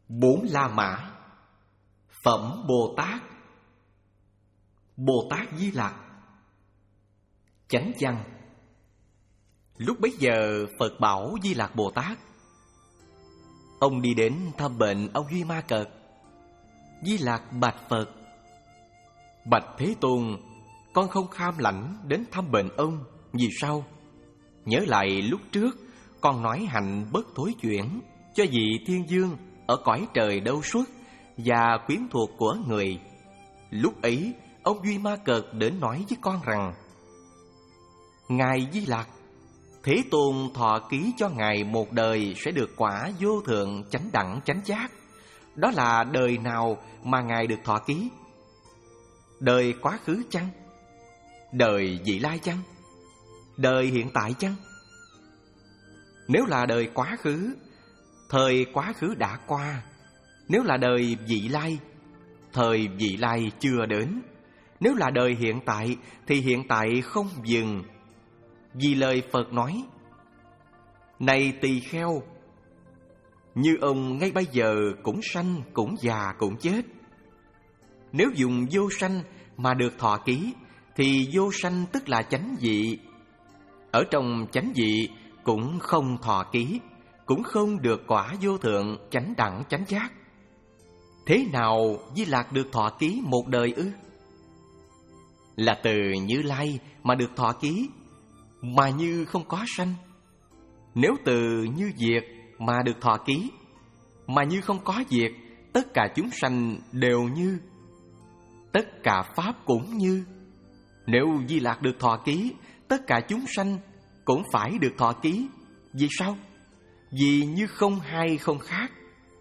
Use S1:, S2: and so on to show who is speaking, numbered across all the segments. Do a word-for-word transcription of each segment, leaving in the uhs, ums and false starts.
S1: Bốn La Mã. Phẩm Bồ Tát. Bồ Tát Di Lặc. Chánh văn. Lúc bấy giờ Phật bảo Di Lặc Bồ Tát: ông đi đến thăm bệnh ông Duy Ma Cật. Di Lặc bạch Phật: bạch Thế Tôn, con không kham lãnh đến thăm bệnh ông. Vì sao? Nhớ lại lúc trước con nói hạnh bất thối chuyển cho vị thiên dương ở cõi trời đâu suốt và quyến thuộc của người. Lúc ấy ông Duy Ma Cật đến nói với con rằng: ngài Di Lặc, Thế Tôn thọ ký cho ngài một đời sẽ được quả vô thượng chánh đẳng chánh giác. Đó là đời nào mà ngài được thọ ký? Đời quá khứ chăng? Đời vị lai chăng? Đời hiện tại chăng? Nếu là đời quá khứ, thời quá khứ đã qua. Nếu là đời vị lai, thời vị lai chưa đến. Nếu là đời hiện tại, thì hiện tại không dừng. Vì lời Phật nói: này tỳ kheo, như ông ngay bây giờ cũng sanh, cũng già, cũng chết. Nếu dùng vô sanh mà được thọ ký, thì vô sanh tức là chánh vị. Ở trong chánh vị cũng không thọ ký, cũng không được quả vô thượng chánh đẳng chánh giác. Thế nào Di Lặc được thọ ký một đời ư? Là từ Như Lai mà được thọ ký, mà như không có sanh. Nếu từ Như Diệt mà được thọ ký, mà như không có diệt, tất cả chúng sanh đều như, tất cả pháp cũng như. Nếu Di Lặc được thọ ký, tất cả chúng sanh cũng phải được thọ ký. Vì sao? Vì như không hai không khác.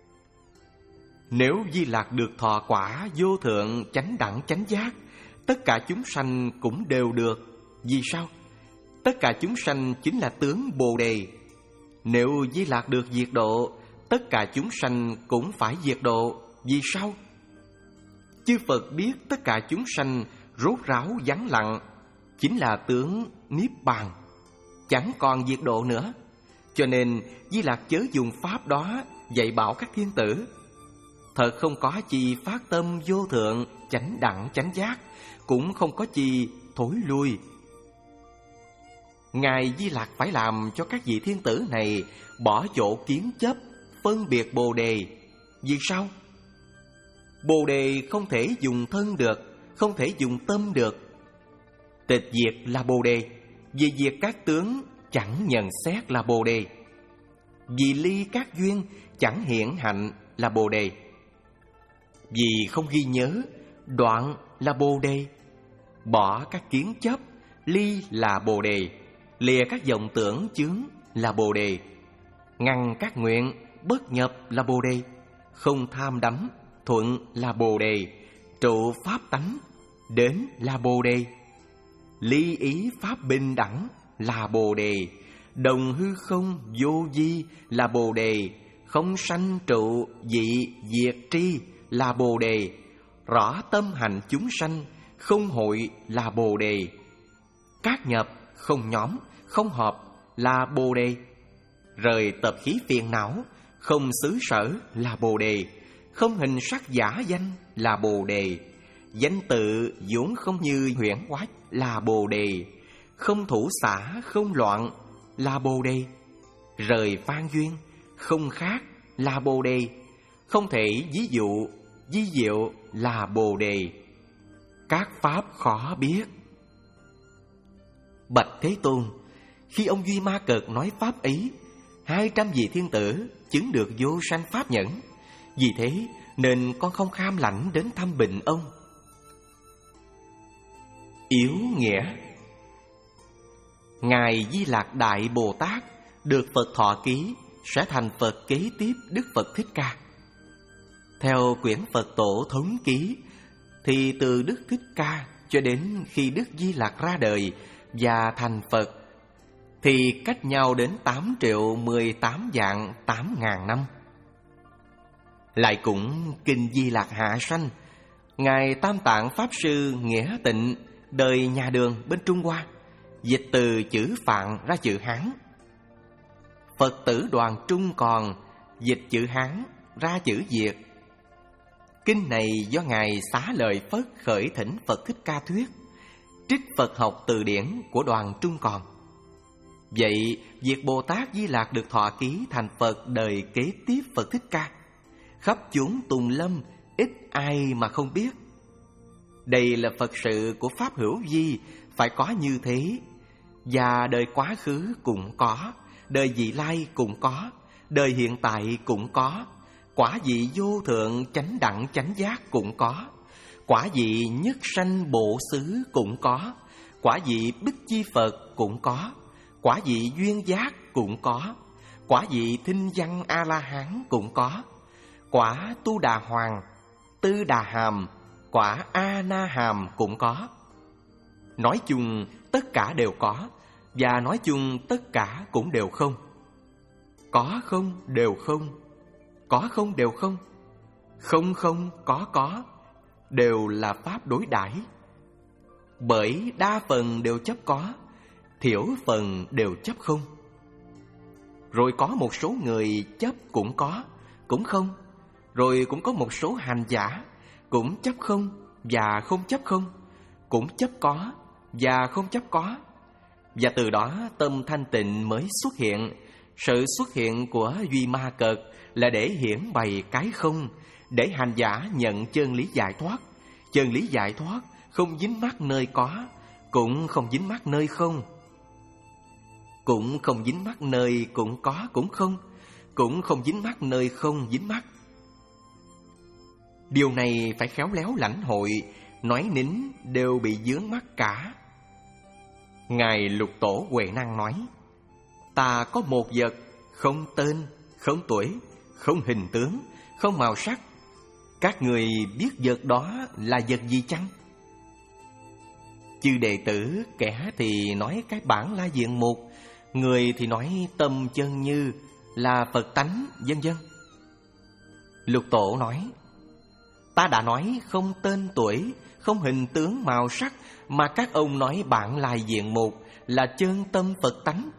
S1: Nếu Di Lặc được thọ quả vô thượng chánh đẳng chánh giác, tất cả chúng sanh cũng đều được. Vì sao? Tất cả chúng sanh chính là tướng Bồ Đề. Nếu Di Lặc được diệt độ, tất cả chúng sanh cũng phải diệt độ. Vì sao? Chư Phật biết tất cả chúng sanh rốt ráo vắng lặng chính là tướng Niết Bàn, chẳng còn diệt độ nữa. Cho nên Di Lặc chớ dùng pháp đó dạy bảo các thiên tử. Thật không có chi phát tâm vô thượng chánh đẳng chánh giác, cũng không có chi thối lui. Ngài Di Lặc phải làm cho các vị thiên tử này bỏ chỗ kiến chấp, phân biệt Bồ Đề. Vì sao? Bồ Đề không thể dùng thân được, không thể dùng tâm được. Tịch diệt là Bồ Đề, vì diệt các tướng chẳng nhận xét là Bồ Đề. Vì ly các duyên chẳng hiển hạnh là Bồ Đề. Vì không ghi nhớ, đoạn là Bồ Đề. Bỏ các kiến chấp, ly là Bồ Đề. Lìa các vọng tưởng chướng là Bồ Đề. Ngăn các nguyện, bất nhập là Bồ Đề. Không tham đắm, thuận là Bồ Đề. Trụ pháp tánh, đến là Bồ Đề. Ly ý pháp bình đẳng là Bồ Đề. Đồng hư không vô vi là Bồ Đề. Không sanh trụ dị diệt tri là Bồ Đề. Rõ tâm hành chúng sanh, không hội là Bồ Đề. Các nhập, không nhóm, không hợp là Bồ Đề. Rời tập khí phiền não, không xứ sở là Bồ Đề. Không hình sắc giả danh là Bồ Đề. Danh tự vốn không như huyễn quách là Bồ Đề. Không thủ xả, không loạn là Bồ Đề. Rời phan duyên, không khác là Bồ Đề. Không thể ví dụ, ví diệu là Bồ Đề. Các pháp khó biết. Bạch Thế Tôn, khi ông Duy Ma Cật nói pháp ấy, hai trăm vị thiên tử chứng được vô sanh pháp nhẫn. Vì thế nên con không kham lãnh đến thăm bệnh ông. Yếu nghĩa. Ngài Di Lặc Đại Bồ Tát được Phật thọ ký sẽ thành Phật kế tiếp Đức Phật Thích Ca. Theo quyển Phật Tổ thống ký, thì từ Đức Thích Ca cho đến khi Đức Di Lặc ra đời và thành Phật, thì cách nhau đến tám triệu mười tám vạn tám ngàn năm. Lại cũng kinh Di Lặc hạ sanh, Ngài Tam Tạng Pháp Sư Nghĩa Tịnh đời nhà Đường bên Trung Hoa, dịch từ chữ Phạn ra chữ Hán. Phật tử đoàn Trung còn dịch chữ Hán ra chữ Việt. Kinh này do Ngài Xá Lợi Phất khởi thỉnh Phật Thích Ca thuyết, trích Phật học từ điển của Đoàn Trung Còn. Vậy việc Bồ Tát Di Lặc được thọ ký thành Phật đời kế tiếp Phật Thích Ca, khắp chốn tùng lâm ít ai mà không biết. Đây là Phật sự của Pháp hữu vi, phải có như thế. Và đời quá khứ cũng có, đời vị lai cũng có, đời hiện tại cũng có, quả vị vô thượng chánh đẳng chánh giác cũng có, quả vị nhất sanh bộ xứ cũng có, quả vị Bích Chi Phật cũng có, quả vị duyên giác cũng có, quả vị thinh văn A-la-hán cũng có, quả Tu Đà Hoàng, Tư Đà Hàm, quả A-na-hàm cũng có. Nói chung tất cả đều có, và nói chung tất cả cũng đều không. Có không đều không, có không đều không, không không có có, đều là pháp đối đãi. Bởi đa phần đều chấp có, thiểu phần đều chấp không. Rồi có một số người chấp cũng có, cũng không. Rồi cũng có một số hành giả cũng chấp không và không chấp không, cũng chấp có và không chấp có. Và từ đó tâm thanh tịnh mới xuất hiện. Sự xuất hiện của Duy Ma Cật là để hiển bày cái không, để hành giả nhận chân lý giải thoát. Chân lý giải thoát không dính mắc nơi có, cũng không dính mắc nơi không, cũng không dính mắc nơi cũng có cũng không, cũng không dính mắc nơi không dính mắc. Điều này phải khéo léo lãnh hội, nói nín đều bị vướng mắc cả. Ngài Lục Tổ Huệ Năng nói: ta có một vật, không tên, không tuổi, không hình tướng, không màu sắc. Các người biết vật đó là vật gì chăng? Chư đệ tử kẻ thì nói cái bản La Diện Mục, người thì nói tâm chân như là Phật tánh, vân vân. Lục Tổ nói: ta đã nói không tên tuổi, không hình tướng màu sắc, mà các ông nói bản lai diện mục là chân tâm Phật tánh.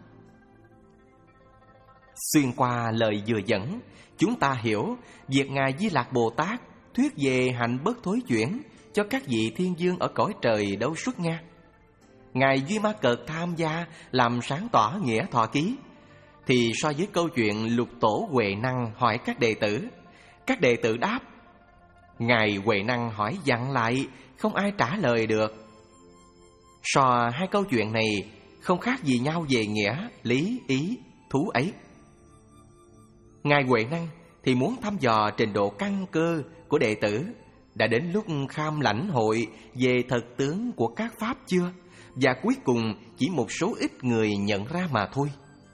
S1: Xuyên qua lời vừa dẫn, chúng ta hiểu việc Ngài Di Lặc Bồ Tát thuyết về hạnh bất thối chuyển cho các vị thiên vương ở cõi trời đâu xuất nha. Ngài Duy Ma Cật tham gia làm sáng tỏ nghĩa thọ ký, thì so với câu chuyện Lục Tổ Huệ Năng hỏi các đệ tử, các đệ tử đáp. Ngài Huệ Năng hỏi dặn lại, không ai trả lời được. So hai câu chuyện này không khác gì nhau về nghĩa, lý, ý, thú ấy. Ngài Huệ Năng thì muốn thăm dò trình độ căn cơ của đệ tử, đã đến lúc kham lãnh hội về thật tướng của các pháp chưa, và cuối cùng chỉ một số ít người nhận ra mà thôi.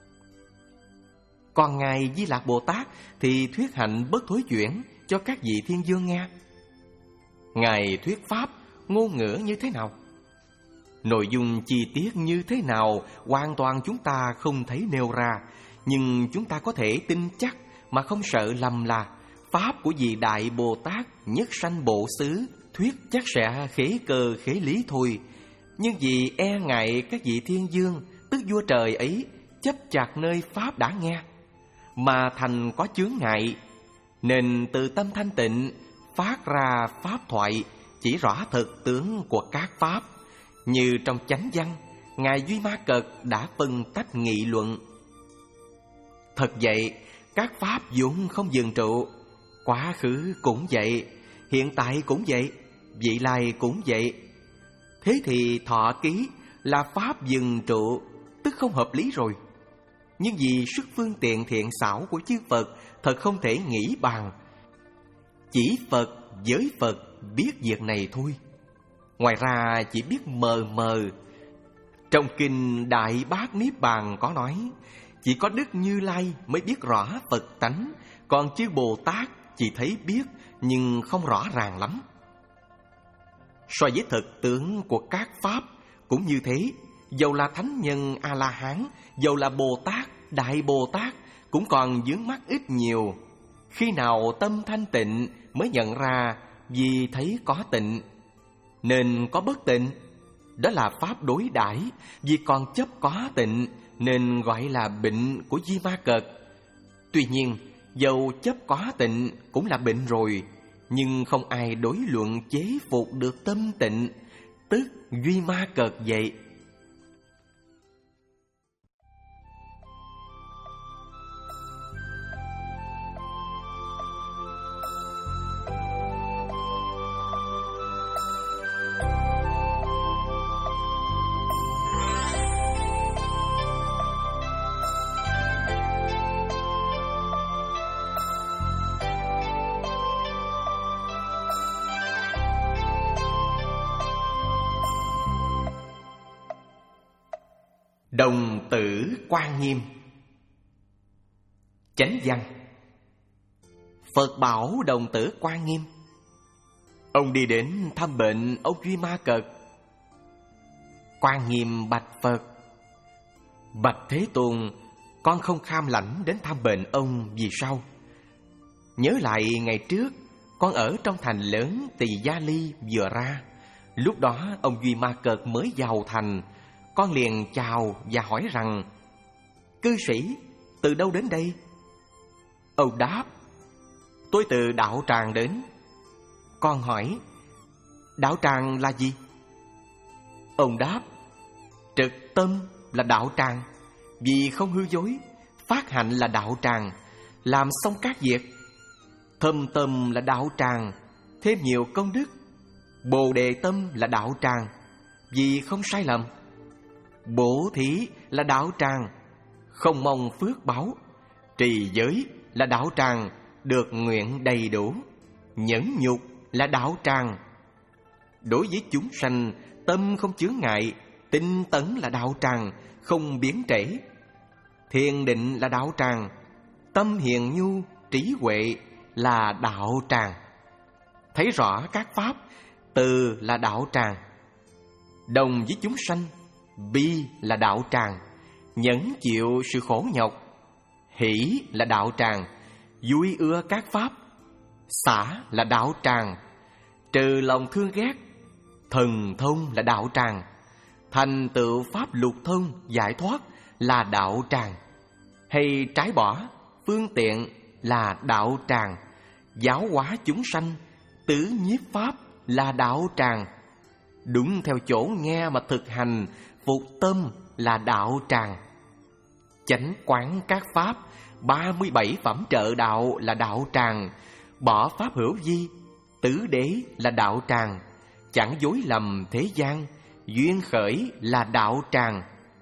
S1: Còn Ngài Di Lặc Bồ Tát thì thuyết hạnh bất thối chuyển cho các vị thiên vương nghe. Ngài thuyết pháp ngôn ngữ như thế nào, nội dung chi tiết như thế nào, hoàn toàn chúng ta không thấy nêu ra, nhưng chúng ta có thể tin chắc mà không sợ lầm là pháp của vị Đại Bồ Tát nhất sanh bộ xứ thuyết chắc sẽ khế cơ khế lý thôi. Nhưng vì e ngại các vị thiên vương, tức vua trời ấy, chấp chặt nơi pháp đã nghe, mà thành có chướng ngại, nên từ tâm thanh tịnh phát ra pháp thoại chỉ rõ thực tướng của các pháp. Như trong chánh văn, Ngài Duy Ma Cật đã phân tách nghị luận. Thật vậy, các pháp vốn không dừng trụ, quá khứ cũng vậy, hiện tại cũng vậy, vị lai cũng vậy. Thế thì thọ ký là pháp dừng trụ, tức không hợp lý rồi. Nhưng vì sức phương tiện thiện xảo của chư Phật thật không thể nghĩ bàn. Chỉ Phật với Phật biết việc này thôi, ngoài ra chỉ biết mờ mờ. Trong kinh Đại Bát Niết Bàn có nói, chỉ có Đức Như Lai mới biết rõ Phật tánh, còn chư Bồ Tát chỉ thấy biết nhưng không rõ ràng lắm. So với thực tướng của các pháp cũng như thế, dầu là thánh nhân A-la-hán, dầu là Bồ Tát, Đại Bồ Tát cũng còn vướng mắc ít nhiều. Khi nào tâm thanh tịnh mới nhận ra vì thấy có tịnh nên có bất tịnh, đó là pháp đối đãi. Vì còn chấp có tịnh nên gọi là bệnh của Di Ma Cật. Tuy nhiên dầu chấp có tịnh cũng là bệnh rồi, nhưng không ai đối luận chế phục được tâm tịnh, tức duy ma cợt vậy. Đồng tử Quan Nghiêm. Chánh văn. Phật bảo đồng tử Quan Nghiêm. Ông đi đến thăm bệnh ông Duy Ma Cợt. Quan Nghiêm bạch Phật: Bạch Thế Tôn, con không kham lãnh đến thăm bệnh ông vì sao? Nhớ lại ngày trước con ở trong thành lớn Tỳ Gia Ly vừa ra, lúc đó ông Duy Ma Cợt mới vào thành. Con liền chào và hỏi rằng: Cư sĩ, từ đâu đến đây? Ông đáp: Tôi từ đạo tràng đến. Con hỏi: Đạo tràng là gì? Ông đáp: Trực tâm là đạo tràng, vì không hư dối. Phát hạnh là đạo tràng, làm xong các việc. Thâm tâm là đạo tràng, thêm nhiều công đức. Bồ đề tâm là đạo tràng, vì không sai lầm. Bố thí là đạo tràng, không mong phước báo. Trì giới là đạo tràng, được nguyện đầy đủ. Nhẫn nhục là đạo tràng, đối với chúng sanh tâm không chướng ngại. Tinh tấn là đạo tràng, không biến trễ. Thiền định là đạo tràng, tâm hiền nhu, trí huệ là đạo tràng. Thấy rõ các pháp, từ là đạo tràng. Đồng với chúng sanh, bi là đạo tràng, nhẫn chịu sự khổ nhọc. Hỷ là đạo tràng, vui ưa các pháp. Xả là đạo tràng, trừ lòng thương ghét. Thần thông là đạo tràng, thành tựu pháp lục thông giải thoát là đạo tràng. Hay trái bỏ phương tiện là đạo tràng. Giáo hóa chúng sanh, tứ nhiếp pháp là đạo tràng. Đúng theo chỗ nghe mà thực hành, phục tâm là đạo tràng. Chánh quán các pháp, ba mươi bảy phẩm trợ đạo là đạo tràng. Bỏ pháp hữu vi, tứ đế là đạo tràng. Chẳng dối lầm thế gian, duyên khởi là đạo tràng.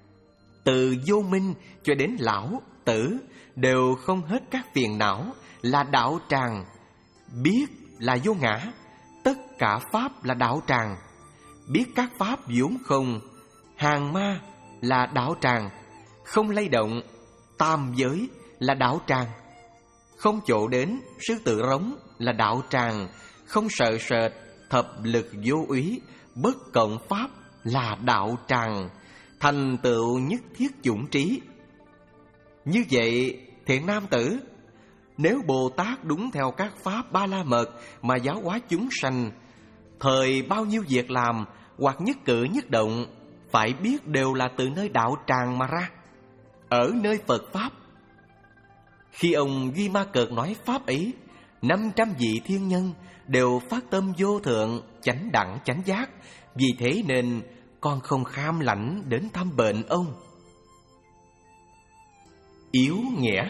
S1: Từ vô minh cho đến lão tử, đều không hết các phiền não là đạo tràng. Biết là vô ngã, tất cả pháp là đạo tràng. Biết các pháp vốn không, hàng ma là đạo tràng. Không lay động, tam giới là đạo tràng. Không chỗ đến, sư tử rống là đạo tràng. Không sợ sệt, thập lực vô úy, bất cộng pháp là đạo tràng. Thành tựu nhất thiết chủng trí. Như vậy, thiện nam tử, nếu Bồ Tát đúng theo các pháp ba la mật mà giáo hóa chúng sanh, thời bao nhiêu việc làm hoặc nhất cử nhất động, phải biết đều là từ nơi đạo tràng mà ra, ở nơi Phật Pháp. Khi ông Duy Ma Cợt nói pháp ấy, năm trăm vị thiên nhân đều phát tâm vô thượng, chánh đẳng chánh giác. Vì thế nên con không kham lãnh đến thăm bệnh ông. Yếu nghĩa.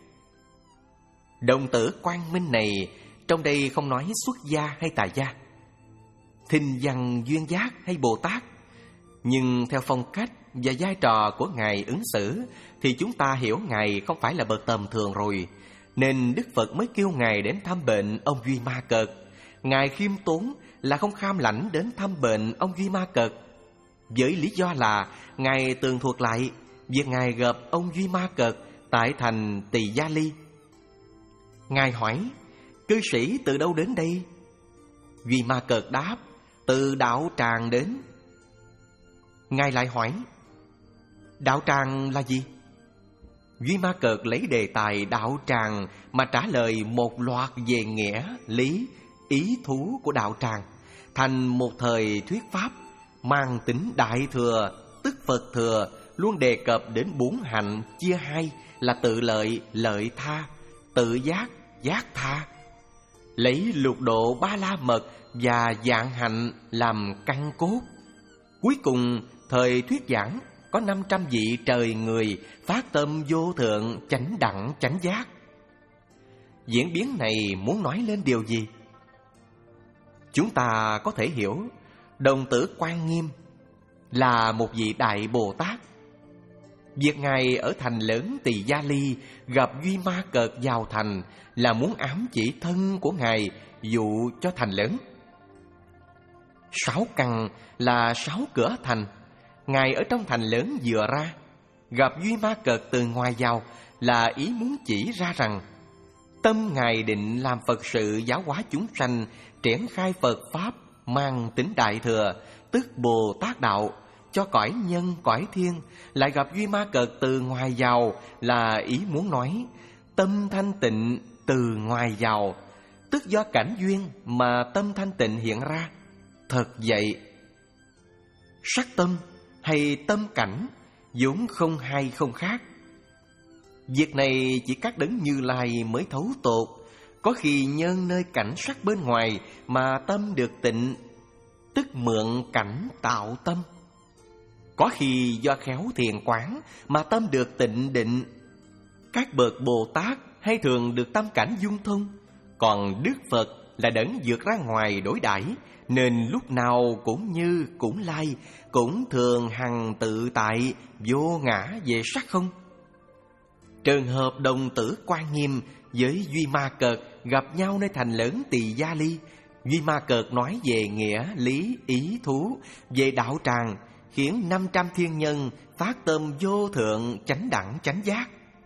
S1: Đồng tử Quang Minh này trong đây không nói xuất gia hay tại gia, thinh văn duyên giác hay Bồ Tát, nhưng theo phong cách và vai trò của Ngài ứng xử thì chúng ta hiểu Ngài không phải là bậc tầm thường rồi. Nên Đức Phật mới kêu Ngài đến thăm bệnh ông Duy Ma Cợt. Ngài khiêm tốn là không kham lãnh đến thăm bệnh ông Duy Ma Cợt, với lý do là Ngài tường thuật lại việc Ngài gặp ông Duy Ma Cợt tại thành Tỳ Gia Ly. Ngài hỏi: Cư sĩ từ đâu đến đây? Duy Ma Cợt đáp: Từ đạo tràng đến. Ngài lại hỏi: Đạo tràng là gì? Duy Ma Cợt lấy đề tài đạo tràng mà trả lời một loạt về nghĩa, lý, ý thú của đạo tràng, thành một thời thuyết pháp mang tính đại thừa, tức Phật thừa, luôn đề cập đến bốn hạnh chia hai là tự lợi, lợi tha, tự giác, giác tha. Lấy lục độ ba la mật và vạn hạnh làm căn cốt. Cuối cùng thời thuyết giảng có năm trăm vị trời người phát tâm vô thượng chánh đẳng chánh giác. Diễn biến này muốn nói lên điều gì? Chúng ta có thể hiểu Đồng Tử Quan Nghiêm là một vị Đại Bồ Tát. Việc Ngài ở thành lớn Tỳ Gia Ly gặp Duy Ma Cợt vào thành là muốn ám chỉ thân của Ngài dụ cho thành lớn. Sáu căn là sáu cửa thành. Ngài ở trong thành lớn vừa ra, gặp Duy Ma Cợt từ ngoài vào là ý muốn chỉ ra rằng tâm Ngài định làm Phật sự giáo hóa chúng sanh, triển khai Phật Pháp mang tính đại thừa, tức Bồ Tát Đạo, cho cõi nhân cõi thiên. Lại gặp Duy Ma Cợt từ ngoài vào là ý muốn nói tâm thanh tịnh từ ngoài vào, tức do cảnh duyên mà tâm thanh tịnh hiện ra. Thật vậy, sắc tâm hay tâm cảnh vốn không hay không khác. Việc này chỉ các đấng Như Lai mới thấu tột. Có khi nhân nơi cảnh sắc bên ngoài mà tâm được tịnh, tức mượn cảnh tạo tâm. Có khi do khéo thiền quán mà tâm được tịnh định. Các bậc Bồ Tát hay thường được tâm cảnh dung thông, còn Đức Phật là đấng vượt ra ngoài đối đãi, nên lúc nào cũng như cũng lai, cũng thường hằng tự tại, vô ngã về sắc không. Trường hợp Đồng Tử Quan Nghiêm với Duy Ma Cợt gặp nhau nơi thành lớn Tỳ Gia Ly. Duy Ma Cợt nói về nghĩa lý ý thú, về đạo tràng, khiến năm trăm thiên nhân phát tâm vô thượng chánh đẳng chánh giác.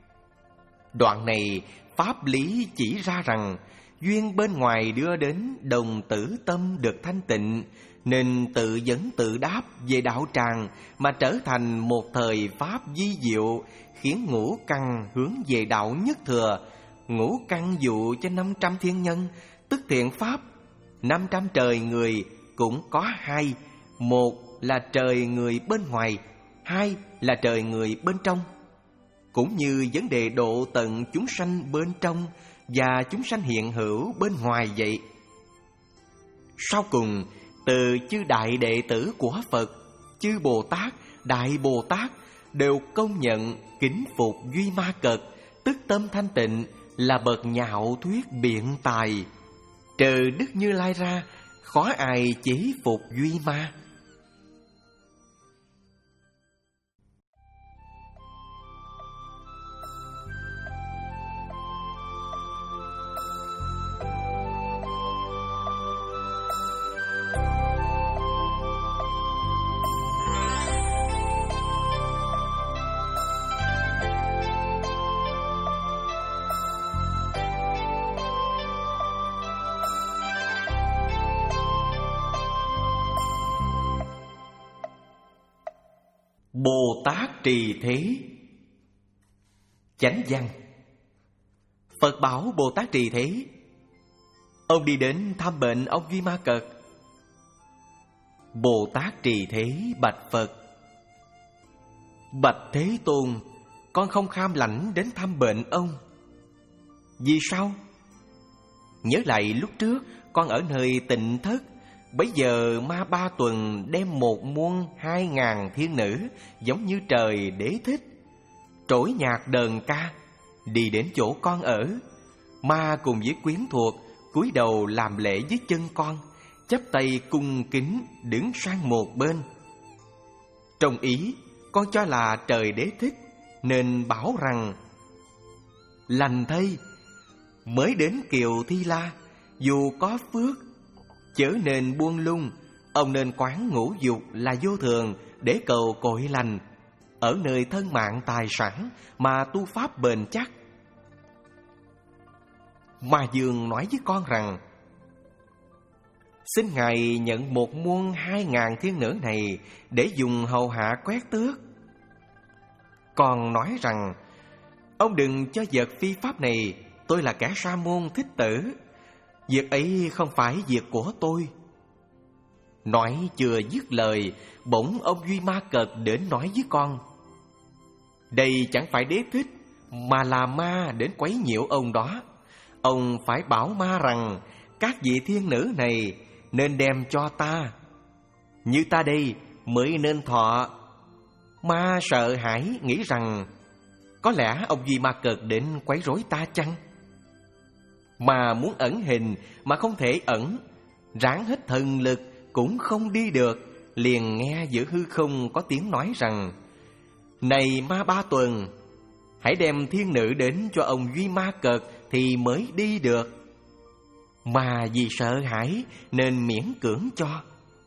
S1: Đoạn này pháp lý chỉ ra rằng duyên bên ngoài đưa đến đồng tử tâm được thanh tịnh, nên tự vấn tự đáp về đạo tràng mà trở thành một thời pháp vi diệu, khiến ngũ căn hướng về đạo nhất thừa. Ngũ căn dụ cho năm trăm thiên nhân, tức thiện pháp. Năm trăm trời người cũng có hai: một là trời người bên ngoài, hai là trời người bên trong. Cũng như vấn đề độ tận chúng sanh bên trong và chúng sanh hiện hữu bên ngoài vậy. Sau cùng, từ chư đại đệ tử của Phật, chư Bồ Tát, Đại Bồ Tát đều công nhận kính phục Duy Ma Cợt, tức tâm thanh tịnh, là bậc nhạo thuyết biện tài. Trừ Đức Như Lai ra, khó ai chế phục Duy Ma. Bồ Tát Trì Thế. Chánh văn. Phật bảo Bồ Tát Trì Thế. Ông đi đến thăm bệnh ông Duy Ma Cợt. Bồ Tát Trì Thế bạch Phật: Bạch Thế Tôn, con không kham lãnh đến thăm bệnh ông. Vì sao? Nhớ lại lúc trước con ở nơi Tịnh Thất, bấy giờ Ma Ba Tuần đem một muôn hai ngàn thiên nữ giống như trời đế thích, trỗi nhạc đờn ca, đi đến chỗ con ở. Ma cùng với quyến thuộc cúi đầu làm lễ dưới chân con, chắp tay cung kính đứng sang một bên. Trong ý, con cho là trời đế thích, nên bảo rằng: Lành thay, mới đến Kiều Thi La, dù có phước chớ nên buông lung. Ông nên quán ngũ dục là vô thường để cầu cội lành, ở nơi thân mạng tài sản mà tu pháp bền chắc. Ma Dương nói với con rằng: Xin Ngài nhận một muôn hai ngàn thiên nữ này để dùng hầu hạ quét tước. Con nói rằng: Ông đừng cho vật phi pháp này, tôi là kẻ sa môn thích tử, việc ấy không phải việc của tôi. Nói chưa dứt lời, bỗng ông Duy Ma Cợt đến nói với con: Đây chẳng phải đế thích, mà là ma đến quấy nhiễu ông đó. ông phải bảo ma rằng các vị thiên nữ này nên đem cho ta. Như ta đây mới nên thọ. Ma sợ hãi nghĩ rằng có lẽ ông Duy Ma Cợt đến quấy rối ta chăng? Mà muốn ẩn hình mà không thể ẩn, ráng hết thần lực cũng không đi được. Liền nghe giữa hư không có tiếng nói rằng: Này Ma Ba Tuần, hãy đem thiên nữ đến cho ông Duy Ma Cợt thì mới đi được. Mà vì sợ hãi nên miễn cưỡng cho.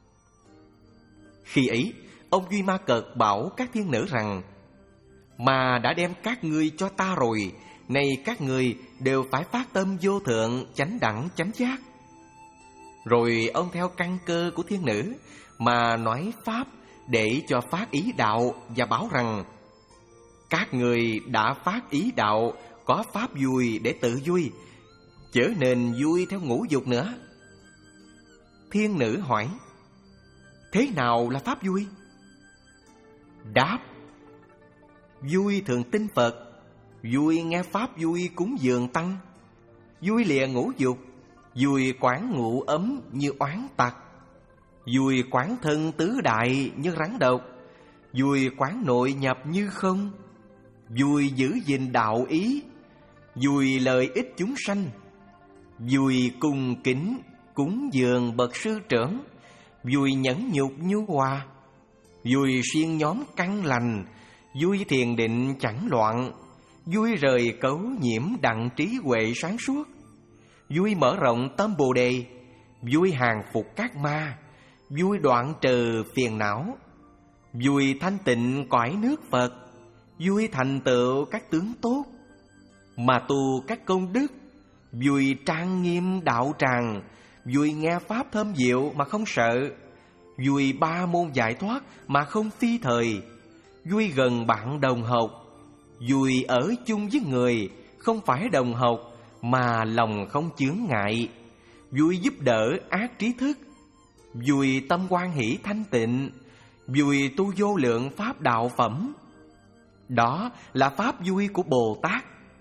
S1: Khi ấy, ông Duy Ma Cợt bảo các thiên nữ rằng: Mà đã đem các ngươi cho ta rồi, nay các ngươi đều phải phát tâm vô thượng, chánh đẳng, chánh giác. Rồi ông theo căn cơ của thiên nữ mà nói pháp để cho phát ý đạo, và bảo rằng: Các người đã phát ý đạo, có pháp vui để tự vui, chớ nên vui theo ngũ dục nữa. Thiên nữ hỏi: Thế nào là pháp vui? Đáp: Vui thường tin Phật, vui nghe pháp vui cúng dường tăng, vui lìa ngũ dục, vui quán ngũ ấm như oán tặc, vui quán thân tứ đại như rắn độc, vui quán nội nhập như không, vui giữ gìn đạo ý, vui lợi ích chúng sanh, vui cung kính cúng dường bậc sư trưởng, vui nhẫn nhục nhu hòa, vui siêng nhóm căn lành, vui thiền định chẳng loạn, vui rời cấu nhiễm đặng trí huệ sáng suốt, vui mở rộng tâm Bồ Đề, vui hàng phục các ma, vui đoạn trừ phiền não, vui thanh tịnh cõi nước Phật, vui thành tựu các tướng tốt, mà tu các công đức, vui trang nghiêm đạo tràng, vui nghe pháp thâm diệu mà không sợ, vui ba môn giải thoát mà không phi thời, vui gần bạn đồng học, vui ở chung với người không phải đồng học mà lòng không chướng ngại, vui giúp đỡ ác trí thức, vui tâm quan hỷ thanh tịnh, vui tu vô lượng pháp đạo phẩm. Đó là pháp vui của Bồ Tát.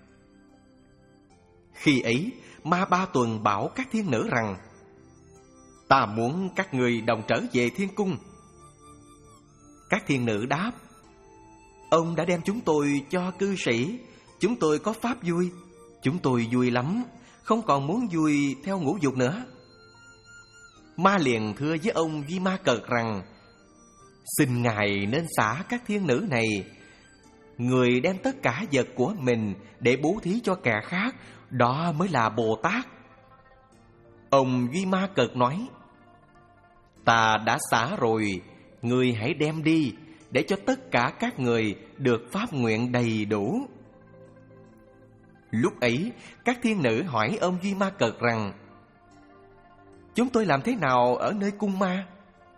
S1: Khi ấy, Ma Ba Tuần bảo các thiên nữ rằng: Ta muốn các người đồng trở về thiên cung. Các thiên nữ đáp: Ông đã đem chúng tôi cho cư sĩ, chúng tôi có pháp vui, chúng tôi vui lắm, không còn muốn vui theo ngũ dục nữa. Ma liền thưa với ông Duy Ma Cợt rằng: Xin ngài nên xả các thiên nữ này. Người đem tất cả vật của mình để bố thí cho kẻ khác, đó mới là Bồ Tát. Ông Duy Ma Cợt nói: Ta đã xả rồi, người hãy đem đi, để cho tất cả các người được pháp nguyện đầy đủ. Lúc ấy, các thiên nữ hỏi ông Duy Ma Cợt rằng: Chúng tôi làm thế nào ở nơi cung ma?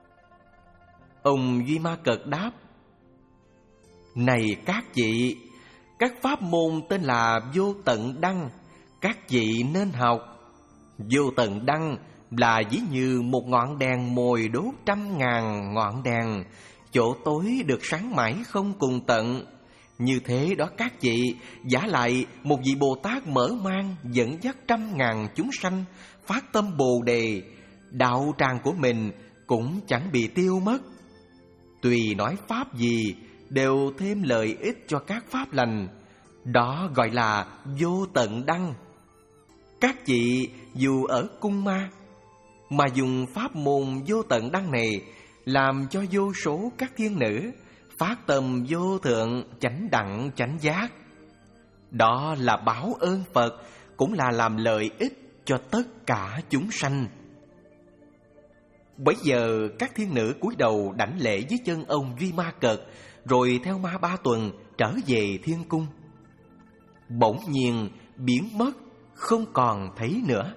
S1: Ông Duy Ma Cợt đáp: Này các vị, các pháp môn tên là Vô Tận Đăng, các vị nên học. Vô Tận Đăng là ví như một ngọn đèn mồi đốt trăm ngàn ngọn đèn, chỗ tối được sáng mãi không cùng tận. Như thế đó các vị, giả lại một vị Bồ Tát mở mang dẫn dắt trăm ngàn chúng sanh phát tâm Bồ Đề, đạo tràng của mình cũng chẳng bị tiêu mất. Tùy nói pháp gì đều thêm lợi ích cho các pháp lành, đó gọi là Vô Tận Đăng. Các vị dù ở cung ma mà dùng pháp môn Vô Tận Đăng này làm cho vô số các thiên nữ phát tâm vô thượng chánh đẳng chánh giác, đó là báo ơn Phật, cũng là làm lợi ích cho tất cả chúng sanh. Bấy giờ các thiên nữ cúi đầu đảnh lễ dưới chân ông Duy Ma Cợt, rồi theo Ma Ba Tuần trở về thiên cung. Bỗng nhiên biến mất, không còn thấy nữa.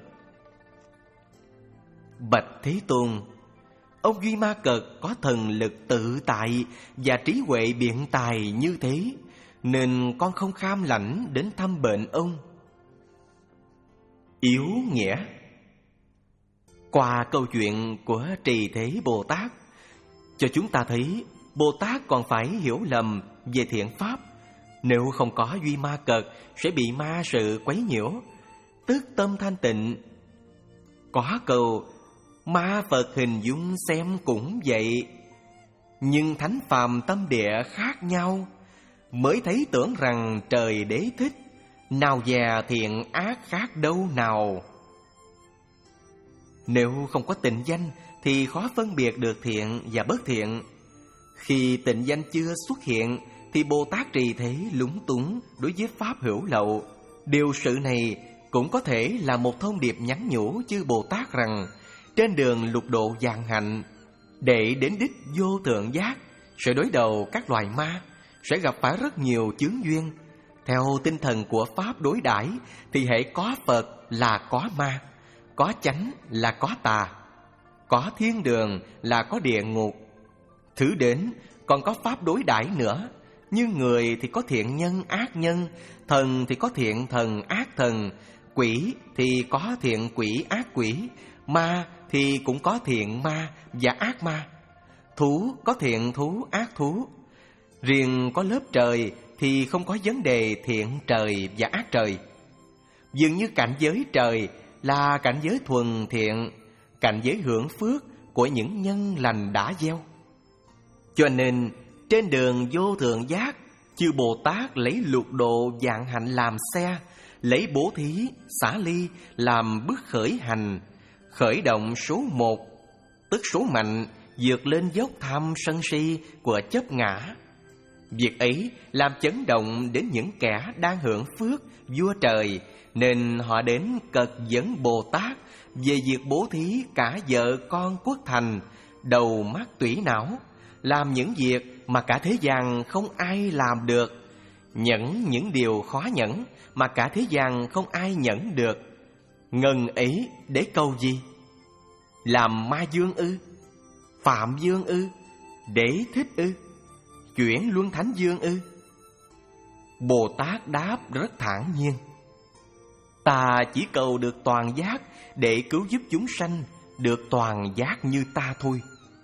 S1: Bạch Thế Tôn, ông Duy Ma Cợt có thần lực tự tại và trí huệ biện tài như thế, nên con không kham lãnh đến thăm bệnh ông. Yếu nghĩa. Qua câu chuyện của Trì Thế Bồ Tát, cho chúng ta thấy Bồ Tát còn phải hiểu lầm về thiện pháp. Nếu không có Duy Ma Cợt sẽ bị ma sự quấy nhiễu, tức tâm thanh tịnh. Có câu ma Phật hình dung xem cũng vậy, nhưng thánh phàm tâm địa khác nhau, mới thấy tưởng rằng trời đế thích, nào dè thiện ác khác đâu nào. Nếu không có tịnh danh thì khó phân biệt được thiện và bất thiện. Khi tịnh danh chưa xuất hiện thì Bồ Tát trì thế lúng túng đối với pháp hữu lậu. Điều sự này cũng có thể là một thông điệp nhắn nhủ chư Bồ Tát rằng trên đường lục độ vạn hạnh, để đến đích vô thượng giác, sẽ đối đầu các loài ma, sẽ gặp phải rất nhiều chướng duyên. Theo tinh thần của pháp đối đãi thì hễ có Phật là có ma, có chánh là có tà, có thiên đường là có địa ngục. Thứ đến còn có pháp đối đãi nữa, như người thì có thiện nhân ác nhân, thần thì có thiện thần ác thần, quỷ thì có thiện quỷ ác quỷ, ma thì cũng có thiện ma và ác ma, thú có thiện thú ác thú. Riêng có lớp trời thì không có vấn đề thiện trời và ác trời. Dường như cảnh giới trời là cảnh giới thuần thiện, cảnh giới hưởng phước của những nhân lành đã gieo. Cho nên trên đường vô thượng giác, chư Bồ Tát lấy lục độ vạn hạnh làm xe, lấy bố thí, xả ly làm bước khởi hành, khởi động số một, tức số mạnh vượt lên dốc tham sân si của chấp ngã. Việc ấy làm chấn động đến những kẻ đang hưởng phước vua trời, nên họ đến cật vấn Bồ Tát về việc bố thí cả vợ con quốc thành, đầu mắt tủy não, làm những việc mà cả thế gian không ai làm được, nhẫn những điều khó nhẫn mà cả thế gian không ai nhẫn được. Ngần ấy để cầu gì? Làm ma dương ư? Phạm dương ư? Đế thích ư? Chuyển luân thánh dương ư? Bồ Tát đáp rất thản nhiên: ta chỉ cầu được toàn giác để cứu giúp chúng sanh được toàn giác như ta thôi.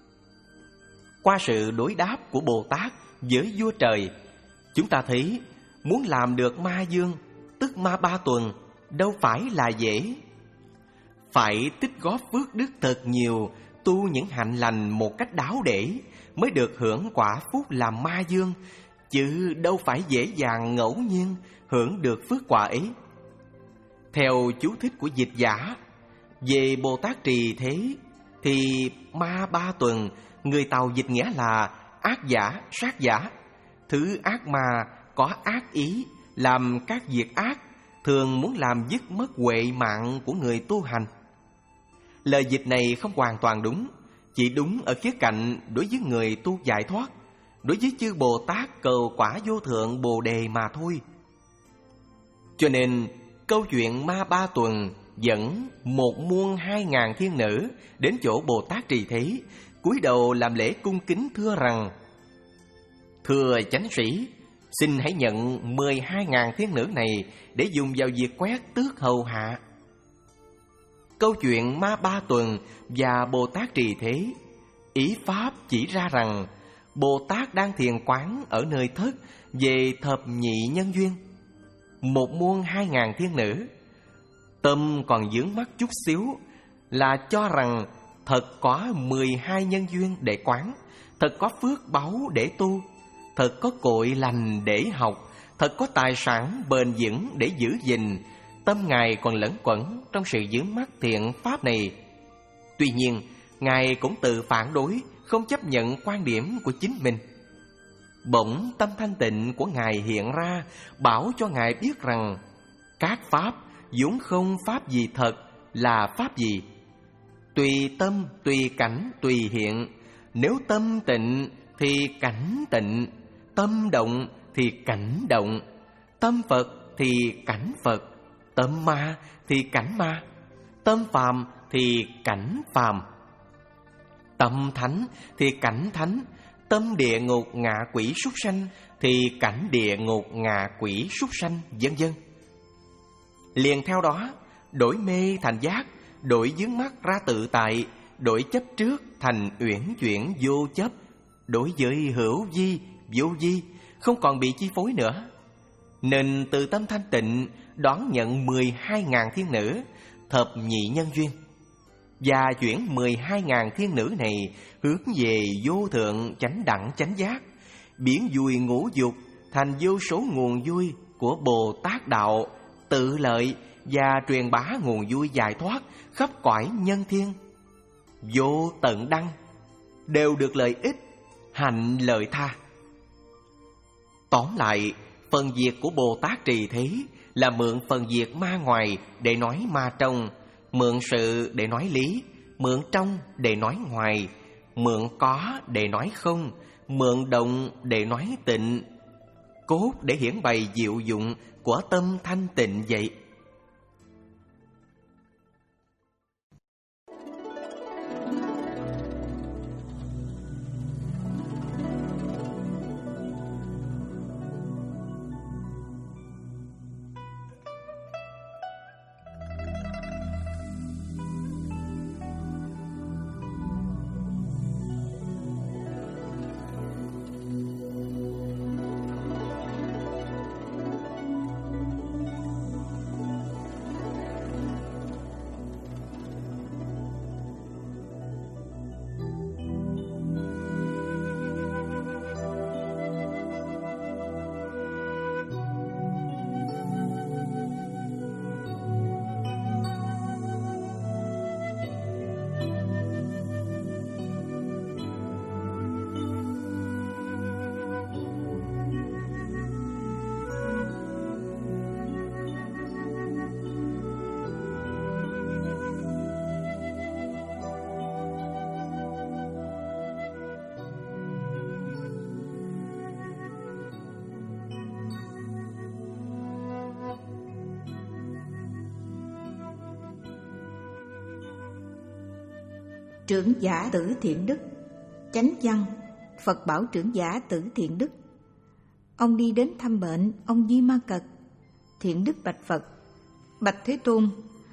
S1: Qua sự đối đáp của Bồ Tát với vua trời, chúng ta thấy muốn làm được ma dương, tức ma ba tuần, đâu phải là dễ. Phải tích góp phước đức thật nhiều, tu những hạnh lành một cách đáo để, mới được hưởng quả phúc làm ma dương, chứ đâu phải dễ dàng ngẫu nhiên hưởng được phước quả ấy. Theo chú thích của dịch giả, về Bồ Tát trì thế thì ma ba tuần, người Tàu dịch nghĩa là ác giả, sát giả. Thứ ác ma có ác ý, làm các việc ác, thường muốn làm dứt mất huệ mạng của người tu hành. Lời dịch này không hoàn toàn đúng, chỉ đúng ở khía cạnh đối với người tu giải thoát, đối với chư Bồ Tát cầu quả vô thượng Bồ Đề mà thôi. Cho nên câu chuyện ma ba tuần dẫn một muôn hai ngàn thiên nữ đến chỗ Bồ Tát trì thế, cúi đầu làm lễ cung kính thưa rằng: thưa chánh sĩ, xin hãy nhận mười hai ngàn thiên nữ này để dùng vào việc quét tước hầu hạ. Câu chuyện ma ba tuần và Bồ Tát trì thế, ý pháp chỉ ra rằng Bồ Tát đang thiền quán ở nơi thất về thập nhị nhân duyên. Một muôn hai ngàn thiên nữ, tâm còn vướng mắc chút xíu là cho rằng thật có mười hai nhân duyên để quán, thật có phước báu để tu, thật có cội lành để học, thật có tài sản bền vững để giữ gìn. Tâm Ngài còn lẫn quẩn trong sự vướng mắc thiện pháp này. Tuy nhiên, Ngài cũng tự phản đối, không chấp nhận quan điểm của chính mình. Bỗng tâm thanh tịnh của Ngài hiện ra, bảo cho Ngài biết rằng các pháp vốn không pháp gì thật là pháp gì. Tùy tâm, tùy cảnh, tùy hiện. Nếu tâm tịnh thì cảnh tịnh, tâm động thì cảnh động, tâm Phật thì cảnh Phật, tâm ma thì cảnh ma, tâm phàm thì cảnh phàm, tâm thánh thì cảnh thánh, tâm địa ngục ngạ quỷ súc sanh thì cảnh địa ngục ngạ quỷ súc sanh, vân vân. Liền theo đó, đổi mê thành giác, đổi vướng mắc ra tự tại, đổi chấp trước thành uyển chuyển vô chấp, đối với hữu vi, vô vi, không còn bị chi phối nữa. Nên từ tâm thanh tịnh đón nhận mười hai ngàn thiên nữ, thập nhị nhân duyên, và chuyển mười hai ngàn thiên nữ này hướng về vô thượng chánh đẳng chánh giác, biến vui ngũ dục thành vô số nguồn vui của Bồ Tát đạo, tự lợi và truyền bá nguồn vui giải thoát khắp cõi nhân thiên. Vô tận đăng đều được lợi ích, hạnh lợi tha. Tóm lại, phần việc của Bồ Tát Trì Thế là mượn phần việc ma ngoài để nói ma trong, mượn sự để nói lý, mượn trong để nói ngoài, mượn có để nói không, mượn động để nói tịnh, cốt để hiển bày diệu dụng của tâm thanh tịnh vậy.
S2: Trưởng giả Tử Thiện Đức. Chánh văn. Phật bảo trưởng giả Tử Thiện Đức. Ông đi đến thăm bệnh ông Di Ma Cật. Thiện Đức bạch Phật: Bạch Thế Tôn,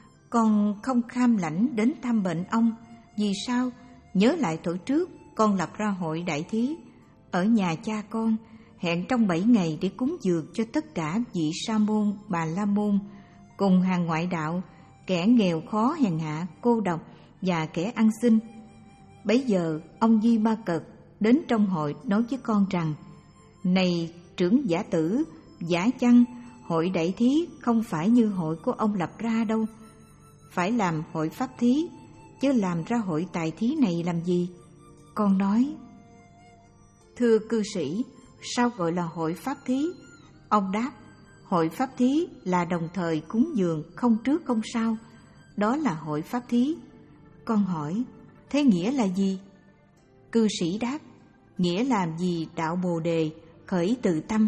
S2: con không kham lãnh đến thăm bệnh ông. Vì sao? Nhớ lại thuở trước con lập ra hội đại thí ở nhà cha con, hẹn trong bảy ngày để cúng dường cho tất cả vị sa môn, bà la môn cùng hàng ngoại đạo, kẻ nghèo khó hèn hạ, cô độc và kẻ ăn xin. Bấy giờ ông Di Ma Cật đến trong hội nói với con rằng: Này trưởng giả Tử, giả chăng hội đại thí không phải như hội của ông lập ra đâu, phải làm hội pháp thí, chứ làm ra hội tài thí này làm gì? Con nói: Thưa cư sĩ, sao gọi là hội pháp thí? Ông đáp: Hội pháp thí là đồng thời cúng dường không trước không sau, đó là hội pháp thí. Con hỏi: Thế nghĩa là gì? Cư sĩ đáp: Nghĩa làm gì đạo Bồ Đề khởi từ tâm,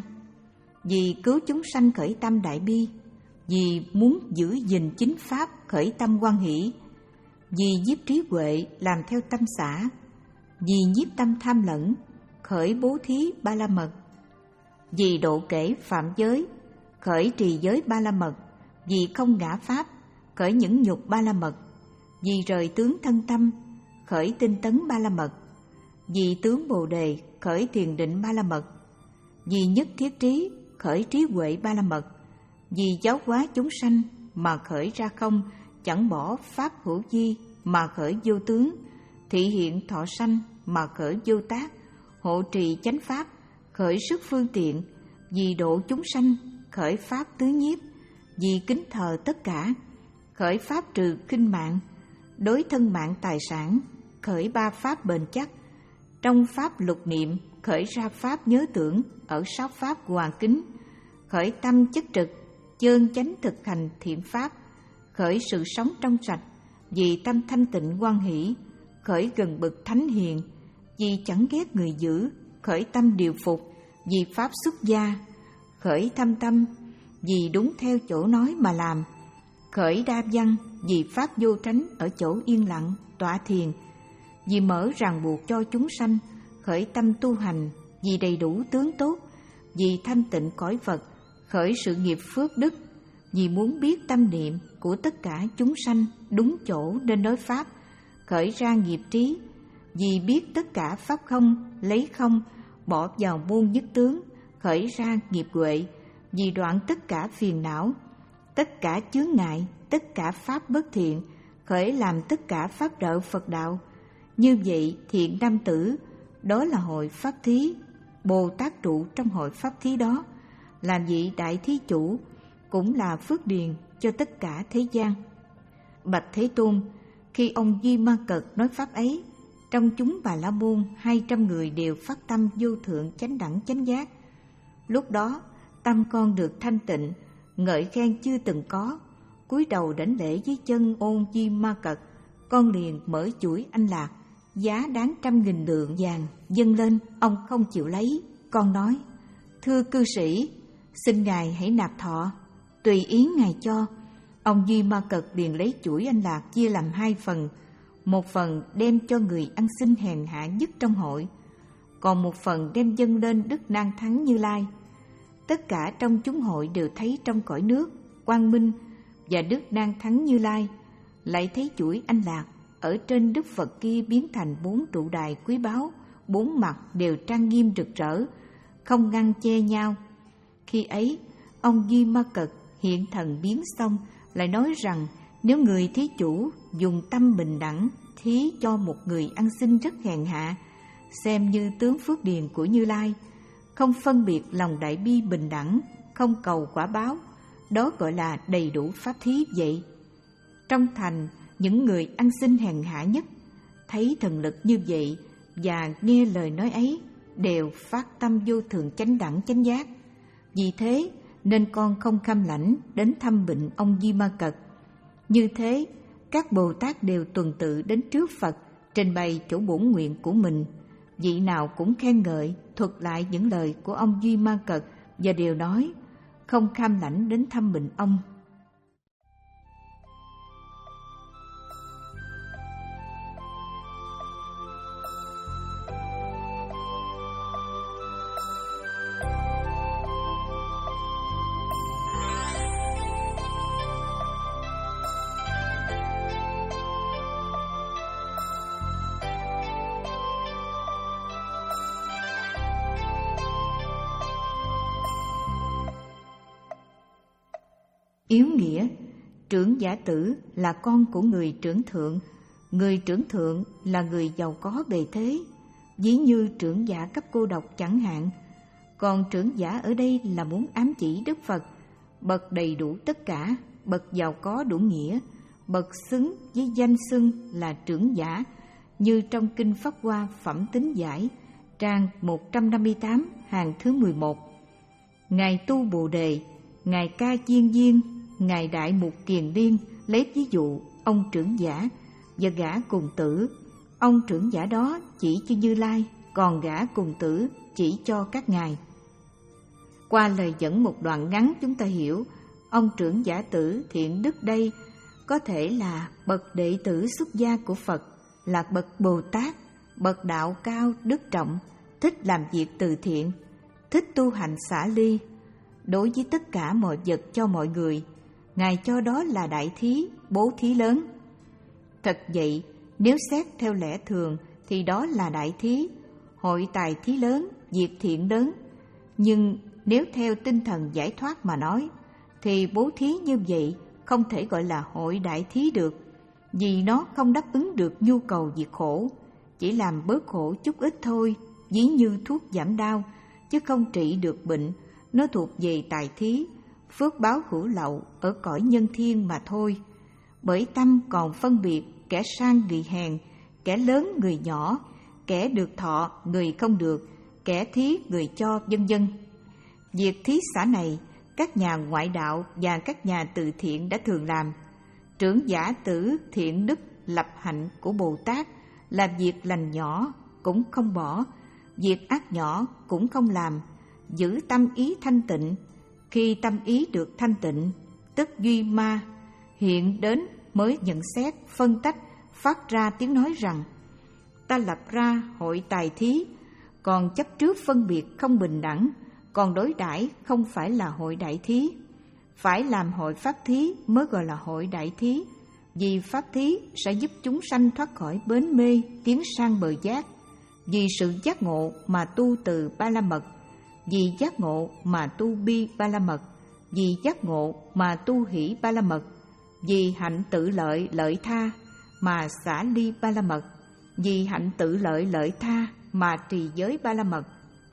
S2: vì cứu chúng sanh khởi tâm đại bi, vì muốn giữ gìn chính pháp khởi tâm hoan hỷ, vì nhiếp trí huệ làm theo tâm xã, vì nhiếp tâm tham lẫn khởi bố thí ba la mật, vì độ kể phạm giới khởi trì giới ba la mật, vì không ngã pháp khởi những nhục ba la mật, vì rời tướng thân tâm khởi tinh tấn ba la mật, vì tướng Bồ Đề khởi thiền định ba la mật, vì nhất thiết trí khởi trí huệ ba la mật, vì giáo hóa chúng sanh mà khởi ra không, chẳng bỏ pháp hữu vi mà khởi vô tướng, thị hiện thọ sanh mà khởi vô tác, hộ trì chánh pháp khởi sức phương tiện, vì độ chúng sanh khởi pháp tứ nhiếp, vì kính thờ tất cả khởi pháp trừ khinh mạng, đối thân mạng tài sản khởi ba pháp bền chắc, trong pháp lục niệm khởi ra pháp nhớ tưởng ở sáu pháp hòa kính, khởi tâm chất trực chơn chánh thực hành thiện pháp, khởi sự sống trong sạch, vì tâm thanh tịnh hoan hỷ, khởi gần bậc thánh hiền, vì chẳng ghét người dữ, khởi tâm điều phục, vì pháp xuất gia, khởi thâm tâm, vì đúng theo chỗ nói mà làm, khởi đa văn, vì pháp vô tránh ở chỗ yên lặng tọa thiền, vì mở ràng buộc cho chúng sanh, khởi tâm tu hành, vì đầy đủ tướng tốt, vì thanh tịnh cõi Phật, khởi sự nghiệp phước đức, vì muốn biết tâm niệm của tất cả chúng sanh đúng chỗ nên nói pháp, khởi ra nghiệp trí, vì biết tất cả pháp không, lấy không, bỏ vào môn nhất tướng, khởi ra nghiệp huệ, vì đoạn tất cả phiền não, tất cả chướng ngại, tất cả pháp bất thiện, khởi làm tất cả pháp trợ Phật đạo. Như vậy thiện nam tử, đó là hội pháp thí, Bồ Tát trụ trong hội pháp thí đó, làm vị đại thí chủ, cũng là phước điền cho tất cả thế gian. Bạch Thế Tôn, khi ông Di Ma Cật nói pháp ấy, trong chúng Bà La Môn hai trăm người đều phát tâm vô thượng chánh đẳng chánh giác. Lúc đó tâm con được thanh tịnh, ngợi khen chưa từng có, cúi đầu đảnh lễ dưới chân ôn Di Ma Cật, con liền mở chuỗi anh lạc, giá đáng trăm nghìn lượng vàng dâng lên. Ông không chịu lấy, con nói: thưa cư sĩ, xin ngài hãy nạp thọ, tùy ý ngài cho. Ông Di Ma Cật liền lấy chuỗi anh lạc chia làm hai phần, một phần đem cho người ăn xin hèn hạ nhất trong hội, còn một phần đem dâng lên Đức Nan Thắng Như Lai. Tất cả trong chúng hội đều thấy trong cõi nước, Quang Minh và Đức Nan Thắng Như Lai, lại thấy chuỗi anh lạc ở trên Đức Phật kia biến thành bốn trụ đài quý báu, bốn mặt đều trang nghiêm rực rỡ, không ngăn che nhau. Khi ấy, ông Di Ma Cật hiện thần biến xong, lại nói rằng nếu người thí chủ dùng tâm bình đẳng thí cho một người ăn xin rất hèn hạ, xem như tướng phước điền của Như Lai, không phân biệt lòng đại bi bình đẳng, không cầu quả báo, đó gọi là đầy đủ pháp thí vậy. Trong thành, những người ăn xin hèn hạ nhất thấy thần lực như vậy và nghe lời nói ấy đều phát tâm vô thượng chánh đẳng chánh giác. Vì thế nên con không kham lãnh đến thăm bệnh ông Di Ma Cật. Như thế, các Bồ Tát đều tuần tự đến trước Phật, trình bày chỗ bổn nguyện của mình. Vị nào cũng khen ngợi, thuật lại những lời của ông Di Ma Cật và đều nói không kham lãnh đến thăm bệnh ông. Yếu nghĩa, trưởng giả tử là con của người trưởng thượng. Người trưởng thượng là người giàu có bề thế, ví như trưởng giả cấp cô độc chẳng hạn. Còn trưởng giả ở đây là muốn ám chỉ Đức Phật, bậc đầy đủ tất cả, bậc giàu có đủ nghĩa, bậc xứng với danh xưng là trưởng giả, như trong Kinh Pháp Hoa Phẩm Tính Giải, trang một trăm năm mươi tám, hàng thứ mười một. Ngài Tu Bồ Đề, Ngài Ca Diên Diên, Ngài Đại Mục Kiền Liên lấy ví dụ ông trưởng giả và gã cùng tử. Ông trưởng giả đó chỉ cho Như Lai, còn gã cùng tử chỉ cho các ngài. Qua lời dẫn một đoạn ngắn chúng ta hiểu, ông trưởng giả tử thiện đức đây có thể là bậc đệ tử xuất gia của Phật, là bậc Bồ Tát, bậc đạo cao đức trọng, thích làm việc từ thiện, thích tu hành xả ly. Đối với tất cả mọi vật cho mọi người, Ngài cho đó là đại thí, bố thí lớn. Thật vậy, nếu xét theo lẽ thường thì đó là đại thí, hội tài thí lớn, việc thiện lớn. Nhưng nếu theo tinh thần giải thoát mà nói, thì bố thí như vậy không thể gọi là hội đại thí được, vì nó không đáp ứng được nhu cầu diệt khổ, chỉ làm bớt khổ chút ít thôi, ví như thuốc giảm đau, chứ không trị được bệnh. Nó thuộc về tài thí, phước báo hữu lậu ở cõi nhân thiên mà thôi. Bởi tâm còn phân biệt kẻ sang người hèn, kẻ lớn người nhỏ, kẻ được thọ người không được, kẻ thí người cho, vân vân. Việc thí xả này, các nhà ngoại đạo và các nhà từ thiện đã thường làm. Trưởng giả tử thiện đức lập hạnh của Bồ Tát là việc lành nhỏ cũng không bỏ, việc ác nhỏ cũng không làm, giữ tâm ý thanh tịnh. Khi tâm ý được thanh tịnh, tức duy ma hiện đến mới nhận xét, phân tách, phát ra tiếng nói rằng: ta lập ra hội tài thí, còn chấp trước phân biệt không bình đẳng, còn đối đãi không phải là hội đại thí. Phải làm hội pháp thí mới gọi là hội đại thí, vì pháp thí sẽ giúp chúng sanh thoát khỏi bến mê, tiến sang bờ giác. Vì sự giác ngộ mà tu từ ba la mật, vì giác ngộ mà tu bi ba la mật, vì giác ngộ mà tu hỷ ba la mật, vì hạnh tự lợi lợi tha mà xả ly ba la mật, vì hạnh tự lợi lợi tha mà trì giới ba la mật,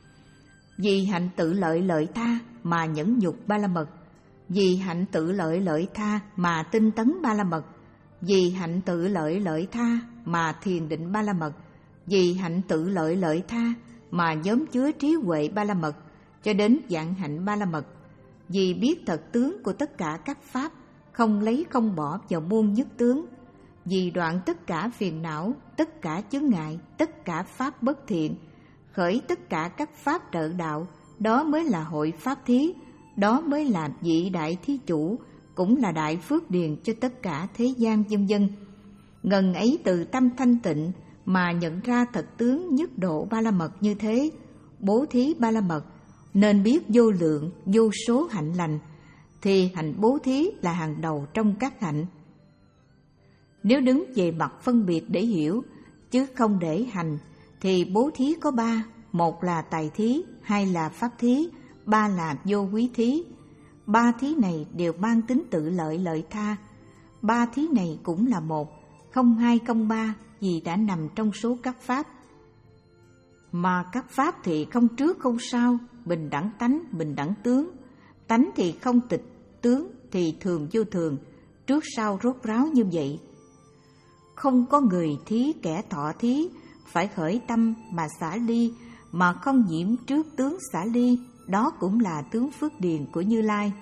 S2: vì hạnh tự lợi lợi tha mà nhẫn nhục ba la mật, vì hạnh tự lợi lợi tha mà tinh tấn ba la mật, vì hạnh tự lợi lợi tha mà thiền định ba la mật, vì hạnh tự lợi lợi tha mà nhóm chứa trí huệ ba la mật cho đến vạn hạnh ba la mật, vì biết thật tướng của tất cả các pháp, không lấy không bỏ vào muôn nhất tướng, vì đoạn tất cả phiền não, tất cả chướng ngại, tất cả pháp bất thiện, khởi tất cả các pháp trợ đạo, đó mới là hội pháp thí, đó mới là vị đại thí chủ, cũng là đại phước điền cho tất cả thế gian vân vân. Ngần ấy từ tâm thanh tịnh mà nhận ra thật tướng nhất độ ba la mật như thế, bố thí ba la mật nên biết vô lượng vô số hạnh lành, thì hạnh bố thí là hàng đầu trong các hạnh. Nếu đứng về mặt phân biệt để hiểu, chứ không để hành, thì bố thí có ba: một là tài thí, hai là pháp thí, ba là vô quý thí. Ba thí này đều mang tính tự lợi lợi tha. Ba thí này cũng là một, không hai không ba, vì đã nằm trong số các pháp. Mà các pháp thì không trước không sau, bình đẳng tánh, bình đẳng tướng. Tánh thì không tịch, tướng thì thường vô thường, trước sau rốt ráo như vậy. Không có người thí kẻ thọ thí, phải khởi tâm mà xả ly, mà không nhiễm trước tướng xả ly, đó cũng là tướng phước điền của Như Lai.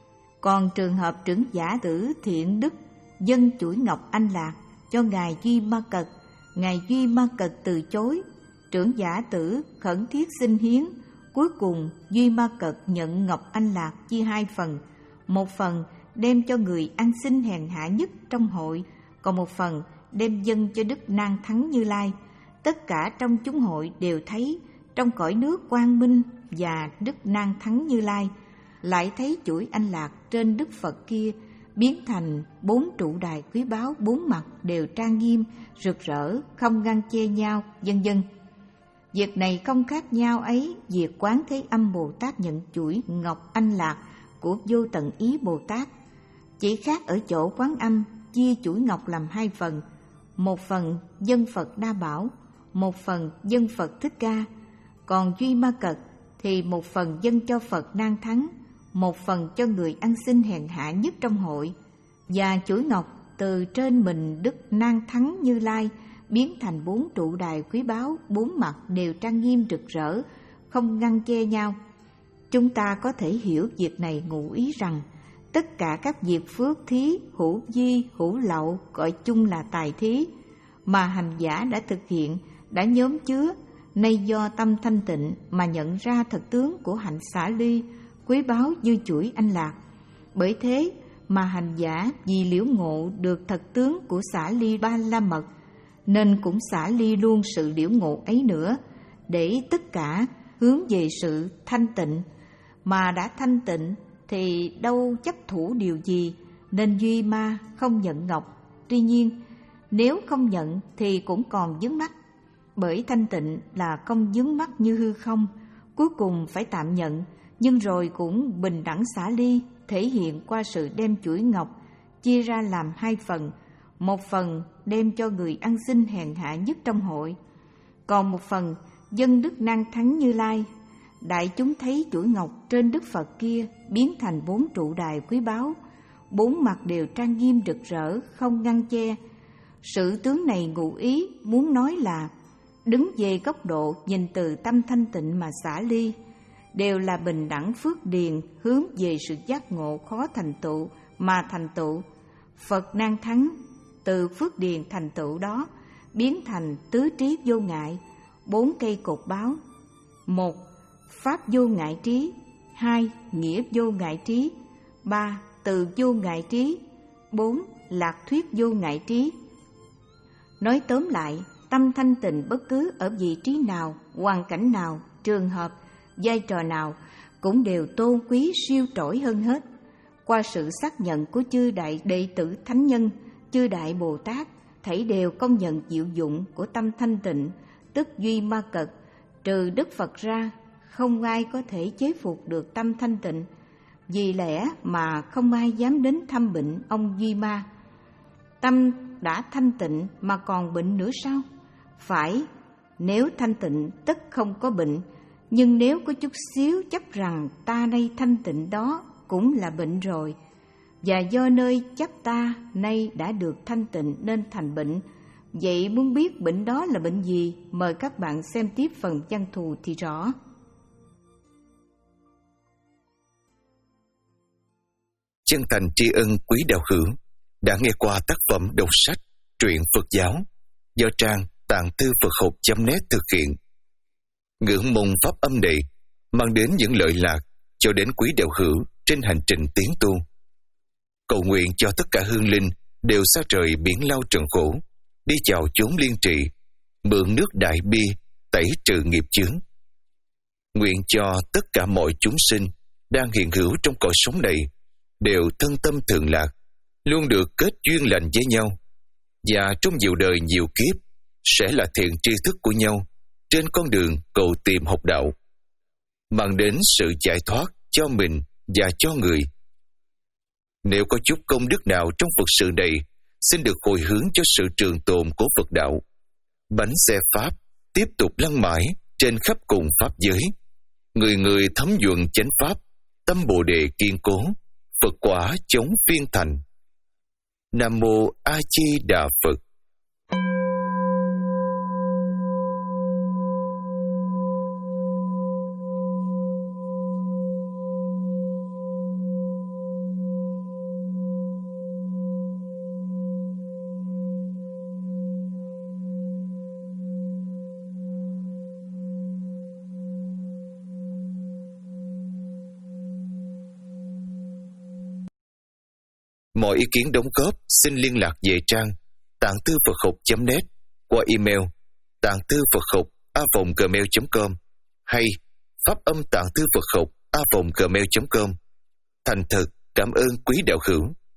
S2: Còn trường hợp trưởng giả tử Thiện Đức dâng chuỗi ngọc anh lạc cho ngài Duy Ma Cật, ngài Duy Ma Cật từ chối, trưởng giả tử khẩn thiết xin hiến. Cuối cùng Duy Ma Cật nhận ngọc anh lạc chia hai phần, một phần đem cho người ăn xin hèn hạ nhất trong hội, còn một phần đem dâng cho Đức Nan Thắng Như Lai. Tất cả trong chúng hội đều thấy trong cõi nước quang minh và Đức Nan Thắng Như Lai, lại thấy chuỗi anh lạc trên Đức Phật kia biến thành bốn trụ đài quý báu, bốn mặt đều trang nghiêm rực rỡ, không ngăn che nhau, vân vân. Việc này không khác nhau ấy việc Quán Thế Âm Bồ Tát nhận chuỗi ngọc anh lạc của Vô Tận Ý Bồ Tát. Chỉ khác ở chỗ Quán Âm chia chuỗi ngọc làm hai phần, một phần dân Phật Đa Bảo, một phần dân Phật Thích Ca. Còn Duy Ma Cật thì một phần dâng cho Phật Nan Thắng, một phần cho người ăn xin hèn hạ nhất trong hội. Và chuỗi ngọc từ trên mình Đức Nan Thắng Như Lai biến thành bốn trụ đài quý báu, bốn mặt đều trang nghiêm rực rỡ, không ngăn che nhau. Chúng ta có thể hiểu việc này ngụ ý rằng tất cả các việc phước thí, hữu di, hữu lậu gọi chung là tài thí, mà hành giả đã thực hiện, đã nhóm chứa, nay do tâm thanh tịnh mà nhận ra thật tướng của hạnh xả ly, quý báu như chuỗi anh lạc. Bởi thế mà hành giả vì liễu ngộ được thật tướng của xả ly ba la mật, nên cũng xả ly luôn sự liễu ngộ ấy nữa, để tất cả hướng về sự thanh tịnh. Mà đã thanh tịnh thì đâu chấp thủ điều gì, nên Duy Ma không nhận ngọc. Tuy nhiên, nếu không nhận thì cũng còn vướng mắc, bởi thanh tịnh là không vướng mắc như hư không, cuối cùng phải tạm nhận, nhưng rồi cũng bình đẳng xả ly, thể hiện qua sự đem chuỗi ngọc chia ra làm hai phần, một phần đem cho người ăn xin hèn hạ nhất trong hội, còn một phần dân Đức Nan Thắng Như Lai. Đại chúng thấy chuỗi ngọc trên Đức Phật kia biến thành bốn trụ đài quý báu, bốn mặt đều trang nghiêm rực rỡ, không ngăn che. Sự tướng này ngụ ý muốn nói là đứng về góc độ nhìn từ tâm thanh tịnh mà xả ly, đều là bình đẳng phước điền hướng về sự giác ngộ khó thành tựu mà thành tựu. Phật Nan Thắng từ phước điền thành tựu đó biến thành tứ trí vô ngại, bốn cây cột báo: một, pháp vô ngại trí; hai, nghĩa vô ngại trí; ba, từ vô ngại trí; bốn, lạc thuyết vô ngại trí. Nói tóm lại, tâm thanh tịnh bất cứ ở vị trí nào, hoàn cảnh nào, trường hợp, vai trò nào cũng đều tôn quý siêu trỗi hơn hết. Qua sự xác nhận của chư đại đệ tử thánh nhân, chư đại Bồ Tát thảy đều công nhận diệu dụng của tâm thanh tịnh, tức Duy Ma Cật. Trừ Đức Phật ra, không ai có thể chế phục được tâm thanh tịnh. vì lẽ mà không ai dám đến thăm bệnh ông Duy Ma. Tâm đã thanh tịnh mà còn bệnh nữa sao? Phải, nếu thanh tịnh tất không có bệnh, nhưng nếu có chút xíu chấp rằng ta nay thanh tịnh đó cũng là bệnh rồi, và do nơi chấp ta nay đã được thanh tịnh nên thành bệnh. Vậy muốn biết bệnh đó là bệnh gì, mời các bạn xem tiếp phần văn thù thì rõ.
S3: Chân thành tri ân quý đạo hữu đã nghe qua tác phẩm đọc sách truyện Phật giáo do trang tạng thư Phật học chấm net thực hiện. Ngưỡng mong pháp âm này mang đến những lợi lạc cho đến quý đạo hữu trên hành trình tiến tu. Cầu nguyện cho tất cả hương linh đều xa trời biển lao trần khổ, đi chào chốn liên trị, mượn nước đại bi tẩy trừ nghiệp chướng. Nguyện cho tất cả mọi chúng sinh đang hiện hữu trong cõi sống này đều thân tâm thường lạc, luôn được kết duyên lành với nhau, và trong nhiều đời nhiều kiếp sẽ là thiện tri thức của nhau trên con đường cầu tìm học đạo, mang đến sự giải thoát cho mình và cho người. Nếu có chút công đức nào trong Phật sự này, xin được hồi hướng cho sự trường tồn của Phật đạo. Bánh xe Pháp tiếp tục lăn mãi trên khắp cùng Pháp giới. Người người thấm nhuận chánh Pháp, tâm Bồ Đề kiên cố, Phật quả chống phiên thành. Nam Mô A Di Đà Phật. Mọi ý kiến đóng góp xin liên lạc về trang tạng thư Phật học chấm net qua email tạng thư Phật học a vòng gmail chấm com hay pháp âm tạng thư Phật học a vòng gmail chấm com. Thành thật cảm ơn quý đạo hữu.